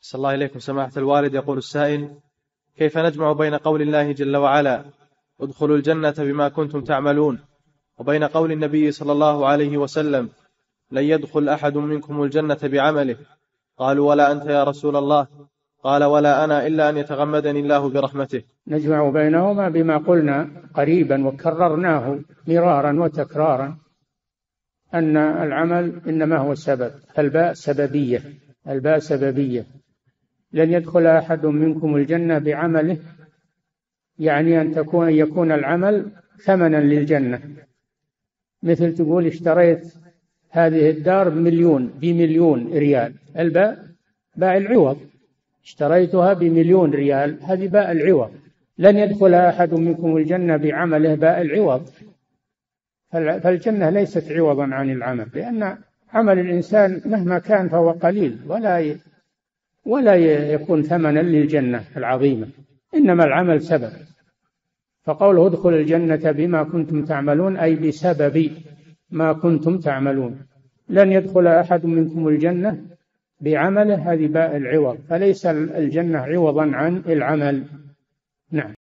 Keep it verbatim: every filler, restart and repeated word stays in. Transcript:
صلى الله إليكم سماحة الوالد. يقول السائل: كيف نجمع بين قول الله جل وعلا ادخلوا الجنة بما كنتم تعملون وبين قول النبي صلى الله عليه وسلم لن يدخل أحد منكم الجنة بعمله؟ قالوا: ولا أنت يا رسول الله؟ قال: ولا أنا إلا أن يتغمدني الله برحمته. نجمع بينهما بما قلنا قريبا وكررناه مرارا وتكرارا، أن العمل إنما هو سبب، الباء سببية، الباء سببية. لن يدخل أحد منكم الجنة بعمله، يعني أن تكون يكون العمل ثمنا للجنة، مثل تقول اشتريت هذه الدار بمليون بمليون ريال، الباء باء العوض، اشتريتها بمليون ريال، هذه باء العوض. لن يدخل أحد منكم الجنة بعمله، باء العوض. فالجنة ليست عوضا عن العمل، لأن عمل الإنسان مهما كان فهو قليل ولا ولا يكون ثمنا للجنة العظيمة، إنما العمل سبب. فقوله ادخل الجنة بما كنتم تعملون أي بسبب ما كنتم تعملون. لن يدخل أحد منكم الجنة بعمله، هذه باء العوض، فليس الجنة عوضا عن العمل. نعم.